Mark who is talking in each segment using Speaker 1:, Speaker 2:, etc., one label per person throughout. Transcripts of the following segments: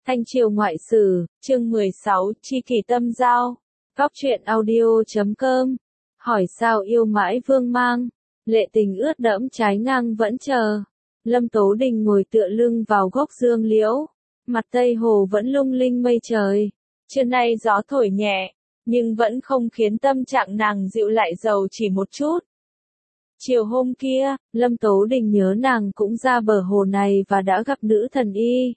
Speaker 1: Thanh Triều Ngoại Sử, chương 16, Chi Kỷ Tâm Giao. Góc truyện audio.com. Hỏi sao yêu mãi vương mang. Lệ tình ướt đẫm trái ngang vẫn chờ. Lâm Tố Đình ngồi tựa lưng vào gốc dương liễu. Mặt Tây Hồ vẫn lung linh mây trời. Trưa nay gió thổi nhẹ, nhưng vẫn không khiến tâm trạng nàng dịu lại dầu chỉ một chút. Chiều hôm kia, Lâm Tố Đình nhớ nàng cũng ra bờ hồ này và đã gặp nữ thần y.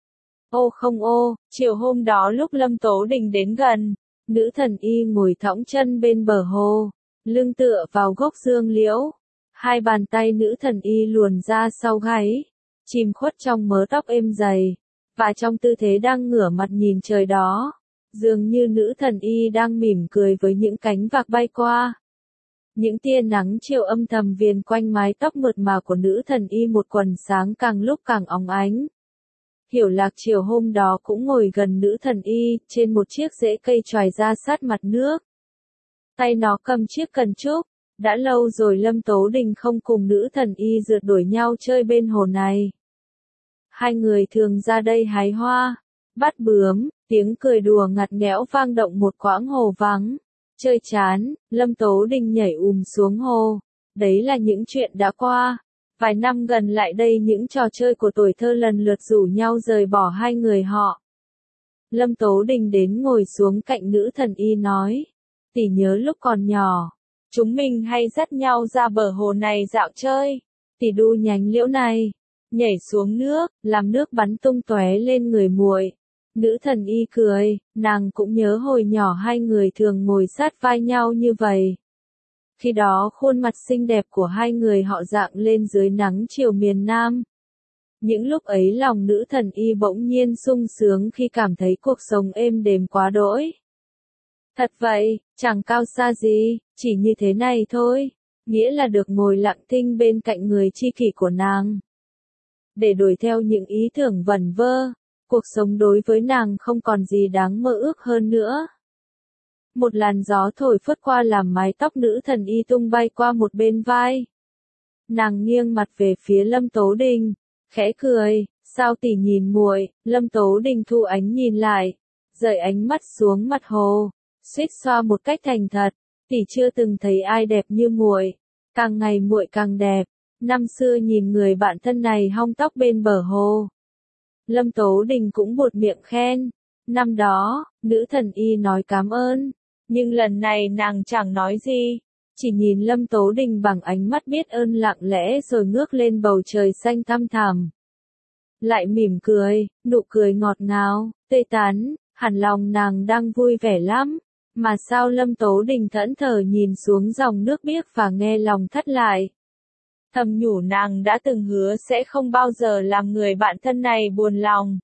Speaker 1: Ô không ô, chiều hôm đó lúc Lâm Tố Đình đến gần, nữ thần y ngồi thõng chân bên bờ hồ, lưng tựa vào gốc dương liễu. Hai bàn tay nữ thần y luồn ra sau gáy, chìm khuất trong mớ tóc êm dày, và trong tư thế đang ngửa mặt nhìn trời đó, dường như nữ thần y đang mỉm cười với những cánh vạc bay qua. Những tia nắng chiều âm thầm viền quanh mái tóc mượt mà của nữ thần y một quần sáng càng lúc càng óng ánh. Hiểu Lạc chiều hôm đó cũng ngồi gần nữ thần y, trên một chiếc rễ cây chòi ra sát mặt nước. Tay nó cầm chiếc cần trúc, đã lâu rồi Lâm Tố Đình không cùng nữ thần y rượt đuổi nhau chơi bên hồ này. Hai người thường ra đây hái hoa, bắt bướm, tiếng cười đùa ngặt nghẽo vang động một quãng hồ vắng. Chơi chán, Lâm Tố Đình nhảy xuống hồ. Đấy là những chuyện đã qua. Vài năm gần lại đây những trò chơi của tuổi thơ lần lượt rủ nhau rời bỏ hai người họ. Lâm Tố Đình đến ngồi xuống cạnh nữ thần y nói. Tỷ nhớ lúc còn nhỏ, chúng mình hay dắt nhau ra bờ hồ này dạo chơi. Tỷ đu nhánh liễu này, nhảy xuống nước, làm nước bắn tung tóe lên người muội. Nữ thần y cười, nàng cũng nhớ hồi nhỏ hai người thường ngồi sát vai nhau như vậy. Khi đó khuôn mặt xinh đẹp của hai người họ rạng lên dưới nắng chiều miền Nam. Những lúc ấy lòng nữ thần y bỗng nhiên sung sướng khi cảm thấy cuộc sống êm đềm quá đỗi. Thật vậy, chẳng cao xa gì, chỉ như thế này thôi, nghĩa là được ngồi lặng thinh bên cạnh người tri kỷ của nàng. Để đuổi theo những ý tưởng vẩn vơ, cuộc sống đối với nàng không còn gì đáng mơ ước hơn nữa. Một làn gió thổi phất qua làm mái tóc nữ thần y tung bay qua một bên vai. Nàng nghiêng mặt về phía Lâm Tố Đình, khẽ cười, sao tỷ nhìn muội? Lâm Tố Đình thu ánh nhìn lại, rời ánh mắt xuống mặt hồ, suýt xoa một cách thành thật, tỷ chưa từng thấy ai đẹp như muội, càng ngày muội càng đẹp. Năm xưa nhìn người bạn thân này hong tóc bên bờ hồ, Lâm Tố Đình cũng buột miệng khen. Năm đó, nữ thần y nói cảm ơn, nhưng lần này nàng chẳng nói gì, chỉ nhìn Lâm Tố Đình bằng ánh mắt biết ơn lặng lẽ rồi ngước lên bầu trời xanh thăm thẳm. Lại mỉm cười, nụ cười ngọt ngào, tươi tắn, hẳn lòng nàng đang vui vẻ lắm, mà sao Lâm Tố Đình thẫn thờ nhìn xuống dòng nước biếc và nghe lòng thắt lại. Thầm nhủ nàng đã từng hứa sẽ không bao giờ làm người bạn thân này buồn lòng.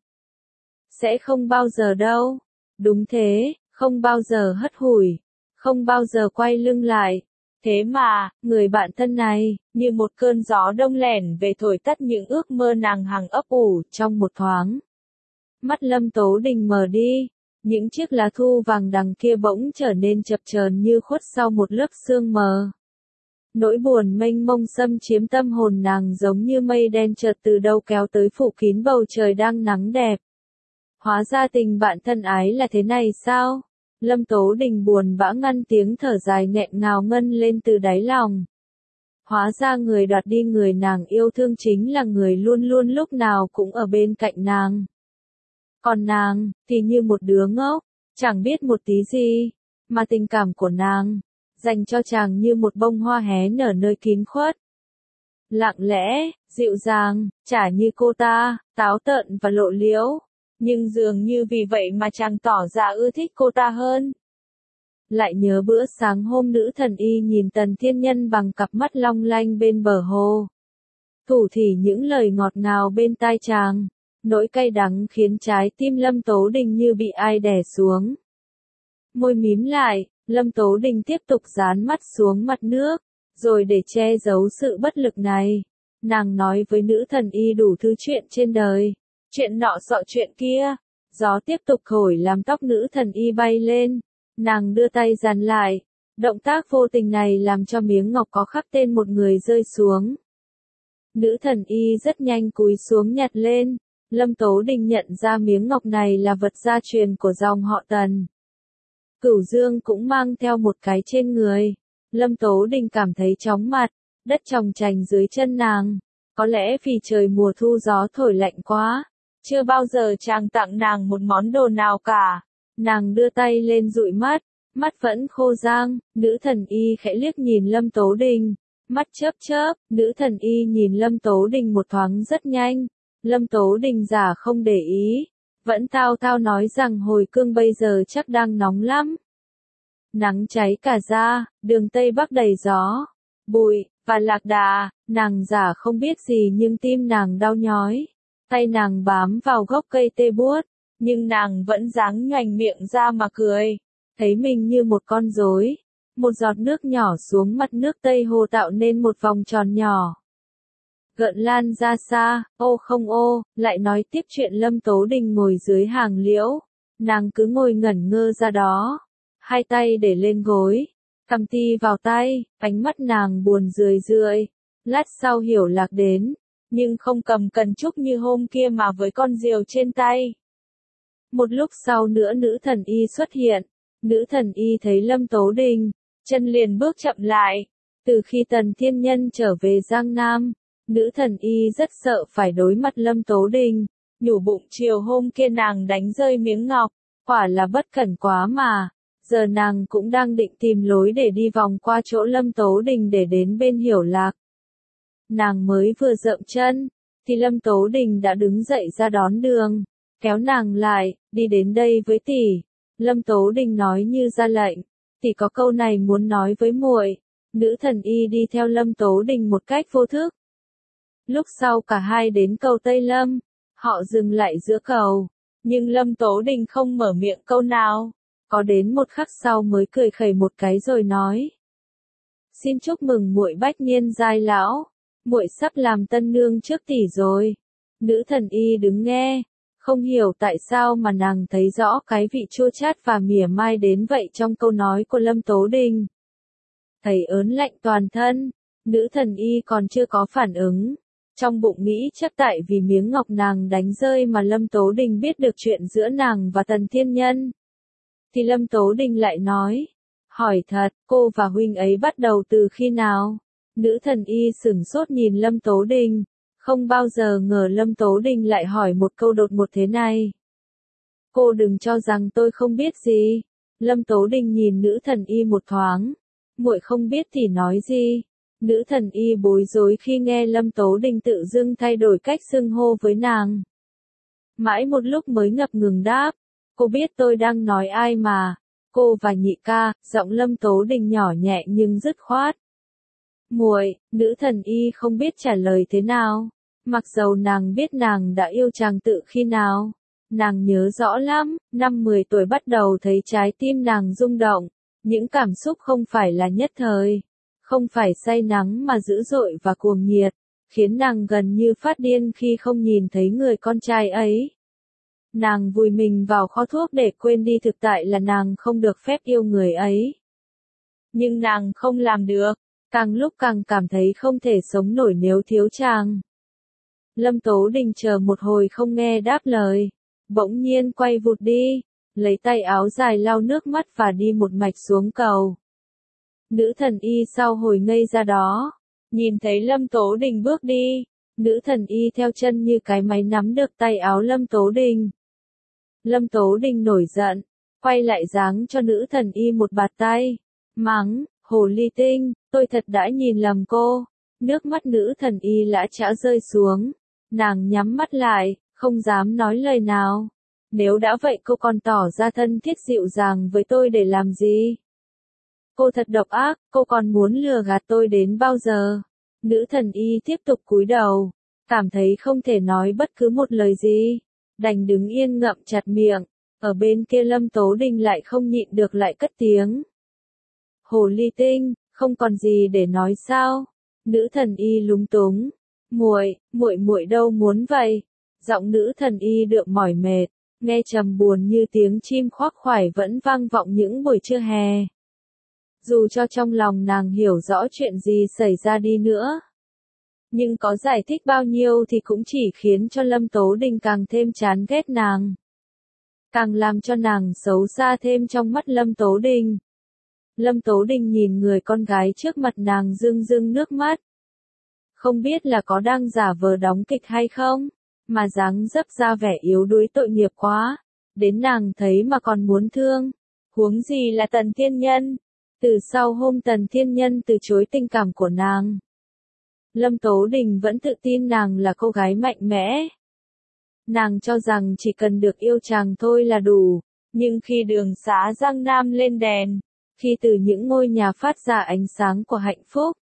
Speaker 1: Sẽ không bao giờ đâu. Đúng thế, không bao giờ hất hủi, không bao giờ quay lưng lại. Thế mà, người bạn thân này, như một cơn gió đông lẻn về thổi tắt những ước mơ nàng hằng ấp ủ trong một thoáng. Mắt Lâm Tố Đình mờ đi, những chiếc lá thu vàng đằng kia bỗng trở nên chập chờn như khuất sau một lớp sương mờ. Nỗi buồn mênh mông xâm chiếm tâm hồn nàng giống như mây đen chợt từ đâu kéo tới phủ kín bầu trời đang nắng đẹp. Hóa ra tình bạn thân ái là thế này sao? Lâm Tố Đình buồn bã ngăn tiếng thở dài nghẹn ngào ngân lên từ đáy lòng. Hóa ra người đoạt đi người nàng yêu thương chính là người luôn luôn lúc nào cũng ở bên cạnh nàng. Còn nàng, thì như một đứa ngốc, chẳng biết một tí gì, mà tình cảm của nàng dành cho chàng như một bông hoa hé nở nơi kín khuất. Lặng lẽ, dịu dàng, chả như cô ta, táo tợn và lộ liễu, nhưng dường như vì vậy mà chàng tỏ ra ưa thích cô ta hơn. Lại nhớ bữa sáng hôm nữ thần y nhìn Tần Thiên Nhân bằng cặp mắt long lanh bên bờ hồ. Thủ thỉ những lời ngọt ngào bên tai chàng, nỗi cay đắng khiến trái tim Lâm Tố Đình như bị ai đè xuống. Môi mím lại, Lâm Tố Đình tiếp tục dán mắt xuống mặt nước, rồi để che giấu sự bất lực này, nàng nói với nữ thần y đủ thứ chuyện trên đời, chuyện nọ sọ chuyện kia. Gió tiếp tục thổi làm tóc nữ thần y bay lên, nàng đưa tay dàn lại, động tác vô tình này làm cho miếng ngọc có khắc tên một người rơi xuống. Nữ thần y rất nhanh cúi xuống nhặt lên, Lâm Tố Đình nhận ra miếng ngọc này là vật gia truyền của dòng họ Tần. Cửu Dương cũng mang theo một cái trên người. Lâm Tố Đình cảm thấy chóng mặt, đất tròng trành dưới chân nàng. Có lẽ vì trời mùa thu gió thổi lạnh quá. Chưa bao giờ chàng tặng nàng một món đồ nào cả. Nàng đưa tay lên dụi mắt, mắt vẫn khô rang, nữ thần y khẽ liếc nhìn Lâm Tố Đình. Mắt chớp chớp, nữ thần y nhìn Lâm Tố Đình một thoáng rất nhanh. Lâm Tố Đình giả không để ý, vẫn thao thao nói rằng hồi cương bây giờ chắc đang nóng lắm. Nắng cháy cả da, đường Tây Bắc đầy gió, bụi, và lạc đà, nàng giả không biết gì nhưng tim nàng đau nhói. Tay nàng bám vào gốc cây tê buốt, nhưng nàng vẫn dáng nhoành miệng ra mà cười. Thấy mình như một con rối, một giọt nước nhỏ xuống mặt nước Tây Hồ tạo nên một vòng tròn nhỏ. Gợn lan ra xa, ô không ô, lại nói tiếp chuyện Lâm Tố Đình ngồi dưới hàng liễu. Nàng cứ ngồi ngẩn ngơ ra đó, hai tay để lên gối, cầm ti vào tay, ánh mắt nàng buồn rười rượi. Lát sau hiểu lạc đến, nhưng không cầm cần trúc như hôm kia mà với con diều trên tay. Một lúc sau nữa nữ thần y xuất hiện, nữ thần y thấy Lâm Tố Đình, chân liền bước chậm lại. Từ khi Tần Thiên Nhân trở về Giang Nam, nữ thần y rất sợ phải đối mặt Lâm Tố Đình, nhủ bụng chiều hôm kia nàng đánh rơi miếng ngọc, quả là bất cẩn quá mà. Giờ nàng cũng đang định tìm lối để đi vòng qua chỗ Lâm Tố Đình để đến bên Hiểu Lạc. Nàng mới vừa dậm chân, thì Lâm Tố Đình đã đứng dậy ra đón đường, kéo nàng lại, đi đến đây với tỷ. Lâm Tố Đình nói như ra lệnh, tỷ có câu này muốn nói với muội. Nữ thần y đi theo Lâm Tố Đình một cách vô thức. Lúc sau cả hai đến cầu Tây Lâm, họ dừng lại giữa cầu, nhưng Lâm Tố Đình không mở miệng câu nào. Có đến một khắc sau mới cười khẩy một cái rồi nói: "Xin chúc mừng muội bách niên giai lão, muội sắp làm tân nương trước tỷ rồi." Nữ thần y đứng nghe, không hiểu tại sao mà nàng thấy rõ cái vị chua chát và mỉa mai đến vậy trong câu nói của Lâm Tố Đình. Thấy ớn lạnh toàn thân, nữ thần y còn chưa có phản ứng. Trong bụng nghĩ chắc tại vì miếng ngọc nàng đánh rơi mà Lâm Tố Đình biết được chuyện giữa nàng và Tần Thiên Nhân. Thì Lâm Tố Đình lại nói: "Hỏi thật, cô và huynh ấy bắt đầu từ khi nào?" Nữ thần y sửng sốt nhìn Lâm Tố Đình, không bao giờ ngờ Lâm Tố Đình lại hỏi một câu đột ngột thế này. "Cô đừng cho rằng tôi không biết gì." Lâm Tố Đình nhìn nữ thần y một thoáng. "Muội không biết thì nói gì?" Nữ thần y bối rối khi nghe Lâm Tố Đình tự dưng thay đổi cách xưng hô với nàng. Mãi một lúc mới ngập ngừng đáp: "Cô biết tôi đang nói ai mà." "Cô và nhị ca." Giọng Lâm Tố Đình nhỏ nhẹ nhưng dứt khoát. "Muội." Nữ thần y không biết trả lời thế nào. Mặc dầu nàng biết nàng đã yêu chàng tự khi nào. Nàng nhớ rõ lắm, năm 10 tuổi bắt đầu thấy trái tim nàng rung động. Những cảm xúc không phải là nhất thời, không phải say nắng mà dữ dội và cuồng nhiệt, khiến nàng gần như phát điên khi không nhìn thấy người con trai ấy. Nàng vùi mình vào kho thuốc để quên đi thực tại là nàng không được phép yêu người ấy. Nhưng nàng không làm được, càng lúc càng cảm thấy không thể sống nổi nếu thiếu chàng. Lâm Tố Đình chờ một hồi không nghe đáp lời, bỗng nhiên quay vụt đi, lấy tay áo dài lau nước mắt và đi một mạch xuống cầu. Nữ thần y sau hồi ngây ra đó, nhìn thấy Lâm Tố Đình bước đi, nữ thần y theo chân như cái máy nắm được tay áo Lâm Tố Đình. Lâm Tố Đình nổi giận, quay lại giáng cho nữ thần y một bạt tay, mắng: "Hồ ly tinh, tôi thật đã nhìn lầm cô." Nước mắt nữ thần y lã chã rơi xuống, nàng nhắm mắt lại, không dám nói lời nào. "Nếu đã vậy cô còn tỏ ra thân thiết dịu dàng với tôi để làm gì? Cô thật độc ác, cô còn muốn lừa gạt tôi đến bao giờ?" Nữ thần y tiếp tục cúi đầu, cảm thấy không thể nói bất cứ một lời gì, đành đứng yên ngậm chặt miệng. Ở bên kia Lâm Tố Đình lại không nhịn được lại cất tiếng: "Hồ ly tinh, không còn gì để nói sao?" Nữ thần y lúng túng: muội đâu muốn vậy." Giọng nữ thần y đượm mỏi mệt, nghe trầm buồn như tiếng chim khoác khoải vẫn vang vọng những buổi trưa hè. Dù cho trong lòng nàng hiểu rõ chuyện gì xảy ra đi nữa, Nhưng có giải thích bao nhiêu thì cũng chỉ khiến cho Lâm Tố Đình càng thêm chán ghét nàng. Càng làm cho nàng xấu xa thêm trong mắt Lâm Tố Đình. Lâm Tố Đình nhìn người con gái trước mặt nàng rưng rưng nước mắt. Không biết là có đang giả vờ đóng kịch hay không, mà dáng dấp ra vẻ yếu đuối tội nghiệp quá, đến nàng thấy mà còn muốn thương. Huống gì là Tần Thiên Nhân. Từ sau hôm Tần Thiên Nhân từ chối tình cảm của nàng, Lâm Tố Đình vẫn tự tin nàng là cô gái mạnh mẽ. Nàng cho rằng chỉ cần được yêu chàng thôi là đủ, nhưng khi đường xã Giang Nam lên đèn, khi từ những ngôi nhà phát ra ánh sáng của hạnh phúc,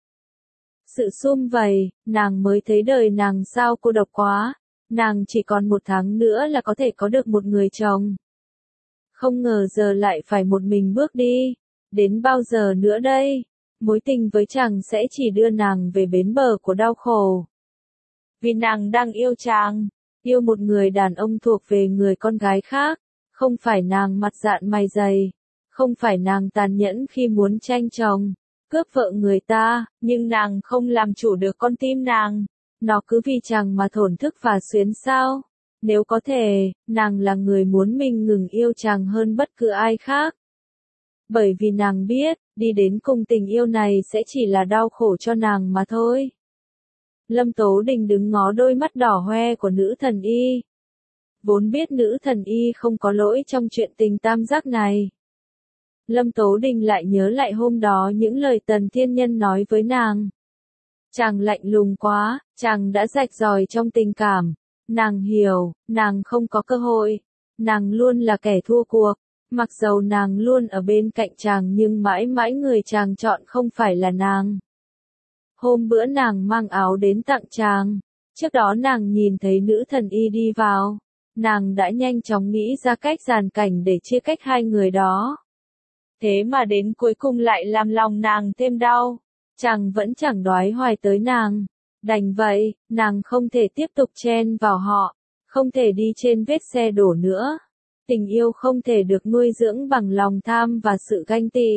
Speaker 1: sự sum vầy, nàng mới thấy đời nàng sao cô độc quá, nàng chỉ còn 1 tháng nữa là có thể có được một người chồng. Không ngờ giờ lại phải một mình bước đi, đến bao giờ nữa đây? Mối tình với chàng sẽ chỉ đưa nàng về bến bờ của đau khổ. Vì nàng đang yêu chàng, yêu một người đàn ông thuộc về người con gái khác, không phải nàng mặt dạn mày dày, không phải nàng tàn nhẫn khi muốn tranh chồng, cướp vợ người ta, nhưng nàng không làm chủ được con tim nàng, nó cứ vì chàng mà thổn thức và xuyến xao. Nếu có thể, nàng là người muốn mình ngừng yêu chàng hơn bất cứ ai khác. Bởi vì nàng biết, đi đến cùng tình yêu này sẽ chỉ là đau khổ cho nàng mà thôi. Lâm Tố Đình đứng ngó đôi mắt đỏ hoe của nữ thần y. Vốn biết nữ thần y không có lỗi trong chuyện tình tam giác này. Lâm Tố Đình lại nhớ lại hôm đó những lời Tần Thiên Nhân nói với nàng. Chàng lạnh lùng quá, chàng đã rạch ròi trong tình cảm. Nàng hiểu, nàng không có cơ hội. Nàng luôn là kẻ thua cuộc. Mặc dầu nàng luôn ở bên cạnh chàng nhưng mãi mãi người chàng chọn không phải là nàng. Hôm bữa nàng mang áo đến tặng chàng. Trước đó nàng nhìn thấy nữ thần y đi vào. Nàng đã nhanh chóng nghĩ ra cách giàn cảnh để chia cách hai người đó. Thế mà đến cuối cùng lại làm lòng nàng thêm đau. Chàng vẫn chẳng đoái hoài tới nàng. Đành vậy, nàng không thể tiếp tục chen vào họ. Không thể đi trên vết xe đổ nữa. Tình yêu không thể được nuôi dưỡng bằng lòng tham và sự ganh tị.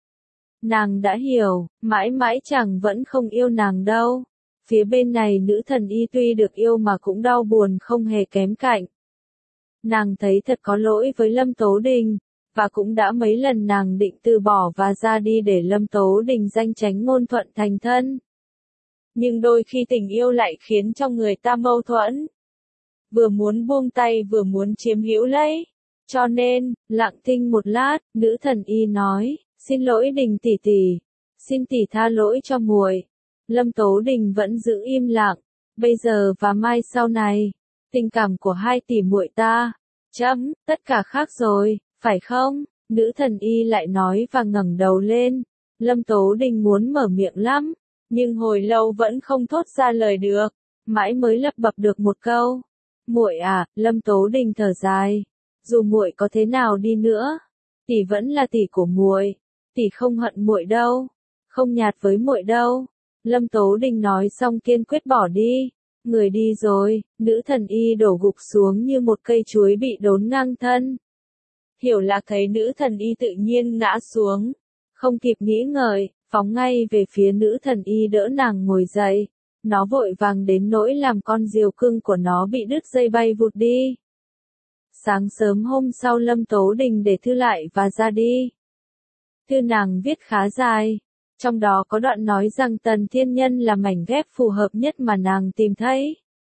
Speaker 1: Nàng đã hiểu, mãi mãi chàng vẫn không yêu nàng đâu. Phía bên này nữ thần y tuy được yêu mà cũng đau buồn không hề kém cạnh. Nàng thấy thật có lỗi với Lâm Tố Đình, và cũng đã mấy lần nàng định từ bỏ và ra đi để Lâm Tố Đình danh chánh ngôn thuận thành thân. Nhưng đôi khi tình yêu lại khiến cho người ta mâu thuẫn. Vừa muốn buông tay vừa muốn chiếm hữu lấy. Cho nên, lặng thinh một lát, nữ thần y nói, xin lỗi Đình tỷ tỷ, xin tỷ tha lỗi cho muội. Lâm Tố Đình vẫn giữ im lặng, bây giờ và mai sau này, tình cảm của hai tỷ muội ta, tất cả khác rồi, phải không? Nữ thần y lại nói và ngẩng đầu lên. Lâm Tố Đình muốn mở miệng lắm, nhưng hồi lâu vẫn không thốt ra lời được, mãi mới lắp bập được một câu. Muội à, Lâm Tố Đình thở dài. Dù muội có thế nào đi nữa, tỷ vẫn là tỷ của muội, tỷ không hận muội đâu, không nhạt với muội đâu. Lâm Tố Đình nói xong kiên quyết bỏ đi, người đi rồi, nữ thần y đổ gục xuống như một cây chuối bị đốn ngang thân. Hiểu Lạc thấy nữ thần y tự nhiên ngã xuống, không kịp nghĩ ngợi, phóng ngay về phía nữ thần y đỡ nàng ngồi dậy. Nó vội vàng đến nỗi làm con diều cưng của nó bị đứt dây bay vụt đi. Sáng sớm hôm sau Lâm Tố Đình để thư lại và ra đi. Thư nàng viết khá dài, trong đó có đoạn nói rằng Tần Thiên Nhân là mảnh ghép phù hợp nhất mà nàng tìm thấy.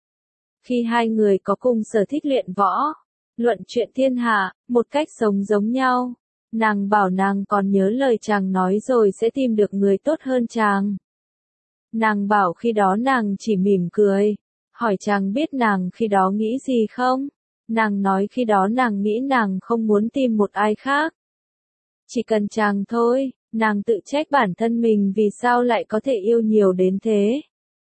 Speaker 1: Khi hai người có cùng sở thích luyện võ, luận chuyện thiên hạ, một cách sống giống nhau, nàng bảo nàng còn nhớ lời chàng nói rồi sẽ tìm được người tốt hơn chàng. Nàng bảo khi đó nàng chỉ mỉm cười, hỏi chàng biết nàng khi đó nghĩ gì không? Nàng nói khi đó nàng nghĩ nàng không muốn tìm một ai khác. Chỉ cần chàng thôi, nàng tự trách bản thân mình vì sao lại có thể yêu nhiều đến thế.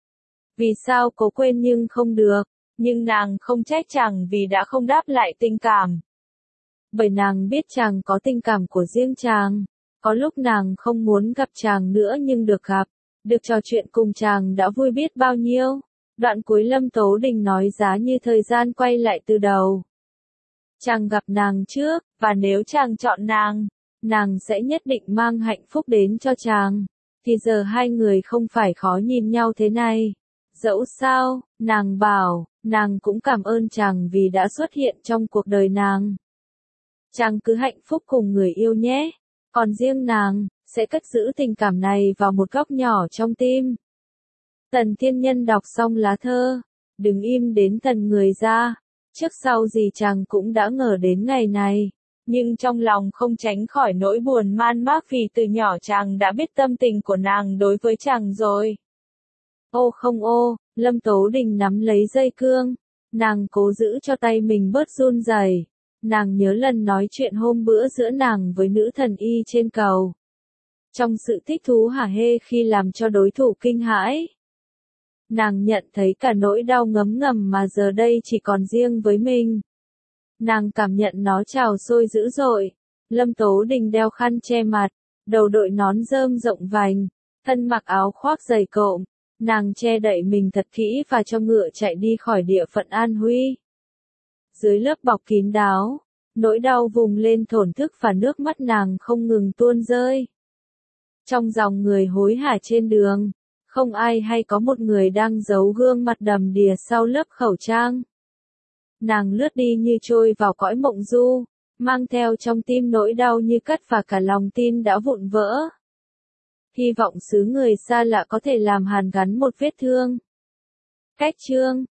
Speaker 1: Vì sao cố quên nhưng không được, nhưng nàng không trách chàng vì đã không đáp lại tình cảm. Bởi nàng biết chàng có tình cảm của riêng chàng, có lúc nàng không muốn gặp chàng nữa nhưng được gặp, được trò chuyện cùng chàng đã vui biết bao nhiêu. Đoạn cuối Lâm Tố Đình nói giá như thời gian quay lại từ đầu. Chàng gặp nàng trước, và nếu chàng chọn nàng sẽ nhất định mang hạnh phúc đến cho chàng. Thì giờ hai người không phải khó nhìn nhau thế này. Dẫu sao, nàng bảo, nàng cũng cảm ơn chàng vì đã xuất hiện trong cuộc đời nàng. Chàng cứ hạnh phúc cùng người yêu nhé. Còn riêng nàng, sẽ cất giữ tình cảm này vào một góc nhỏ trong tim. Tần Thiên Nhân đọc xong lá thơ, đứng im đến tần người ra. Trước sau gì chàng cũng đã ngờ đến ngày này. Nhưng trong lòng không tránh khỏi nỗi buồn man mác vì từ nhỏ chàng đã biết tâm tình của nàng đối với chàng rồi. Ô không ô, Lâm Tố Đình nắm lấy dây cương. Nàng cố giữ cho tay mình bớt run rẩy. Nàng nhớ lần nói chuyện hôm bữa giữa nàng với nữ thần y trên cầu. Trong sự thích thú hả hê khi làm cho đối thủ kinh hãi. Nàng nhận thấy cả nỗi đau ngấm ngầm mà giờ đây chỉ còn riêng với mình. Nàng cảm nhận nó trào sôi dữ dội. Lâm Tố Đình đeo khăn che mặt, đầu đội nón rơm rộng vành, thân mặc áo khoác dày cộm. Nàng che đậy mình thật kỹ và cho ngựa chạy đi khỏi địa phận An Huy. Dưới lớp bọc kín đáo, nỗi đau vùng lên thổn thức và nước mắt nàng không ngừng tuôn rơi. Trong dòng người hối hả trên đường, không ai hay có một người đang giấu gương mặt đầm đìa sau lớp khẩu trang. Nàng lướt đi như trôi vào cõi mộng du, mang theo trong tim nỗi đau như cắt và cả lòng tin đã vụn vỡ. Hy vọng xứ người xa lạ có thể làm hàn gắn một vết thương. Cách chương